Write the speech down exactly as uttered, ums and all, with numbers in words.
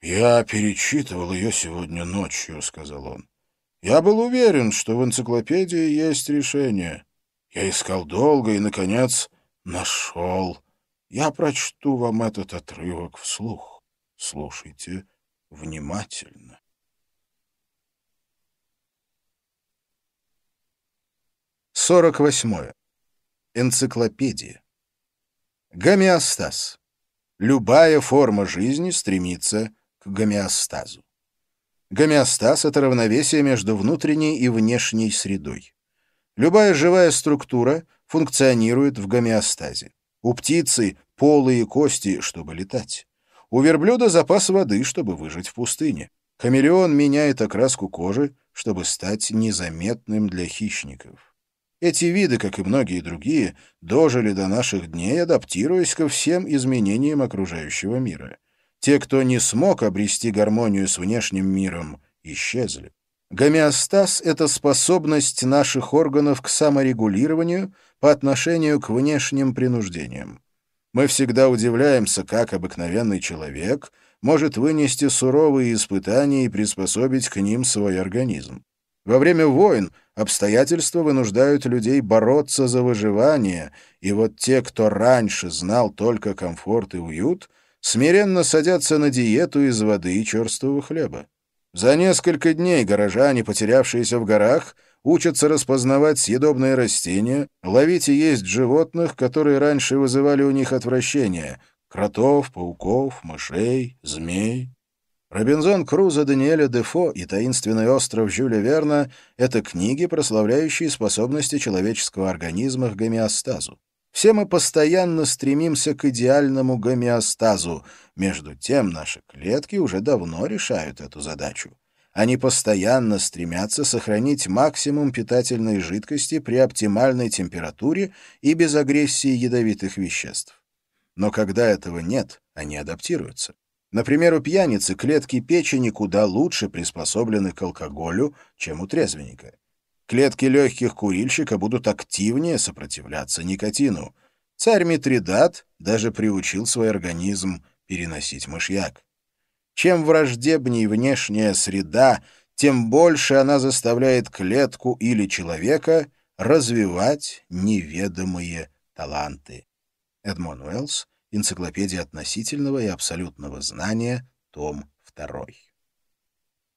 «Я перечитывал ее сегодня ночью», — сказал он. «Я был уверен, что в энциклопедии есть решение. Я искал долго и, наконец, нашел. Я прочту вам этот отрывок вслух. Слушайте внимательно». сорок восьмое. Энциклопедия. Гомеостаз. Любая форма жизни стремится к гомеостазу. Гомеостаз — это равновесие между внутренней и внешней средой. Любая живая структура функционирует в гомеостазе. У птицы полые кости, чтобы летать. У верблюда запас воды, чтобы выжить в пустыне. Хамелеон меняет окраску кожи, чтобы стать незаметным для хищников. Эти виды, как и многие другие, дожили до наших дней, адаптируясь ко всем изменениям окружающего мира. Те, кто не смог обрести гармонию с внешним миром, исчезли. Гомеостаз — это способность наших органов к саморегулированию по отношению к внешним принуждениям. Мы всегда удивляемся, как обыкновенный человек может вынести суровые испытания и приспособить к ним свой организм. Во время войн обстоятельства вынуждают людей бороться за выживание, и вот те, кто раньше знал только комфорт и уют, смиренно садятся на диету из воды и черствого хлеба. За несколько дней горожане, потерявшиеся в горах, учатся распознавать съедобные растения, ловить и есть животных, которые раньше вызывали у них отвращение — кротов, пауков, мышей, змей. «Робинзон Крузо» Даниэля Дефо и «Таинственный остров» Жюля Верна — это книги, прославляющие способности человеческого организма к гомеостазу. Все мы постоянно стремимся к идеальному гомеостазу. Между тем наши клетки уже давно решают эту задачу. Они постоянно стремятся сохранить максимум питательной жидкости при оптимальной температуре и без агрессии ядовитых веществ. Но когда этого нет, они адаптируются. Например, у пьяницы клетки печени куда лучше приспособлены к алкоголю, чем у трезвенника. Клетки легких курильщика будут активнее сопротивляться никотину. Царь Митридат даже приучил свой организм переносить мышьяк. Чем враждебней внешняя среда, тем больше она заставляет клетку или человека развивать неведомые таланты. Эдмон Уэллс. Энциклопедия относительного и абсолютного знания. Том второй.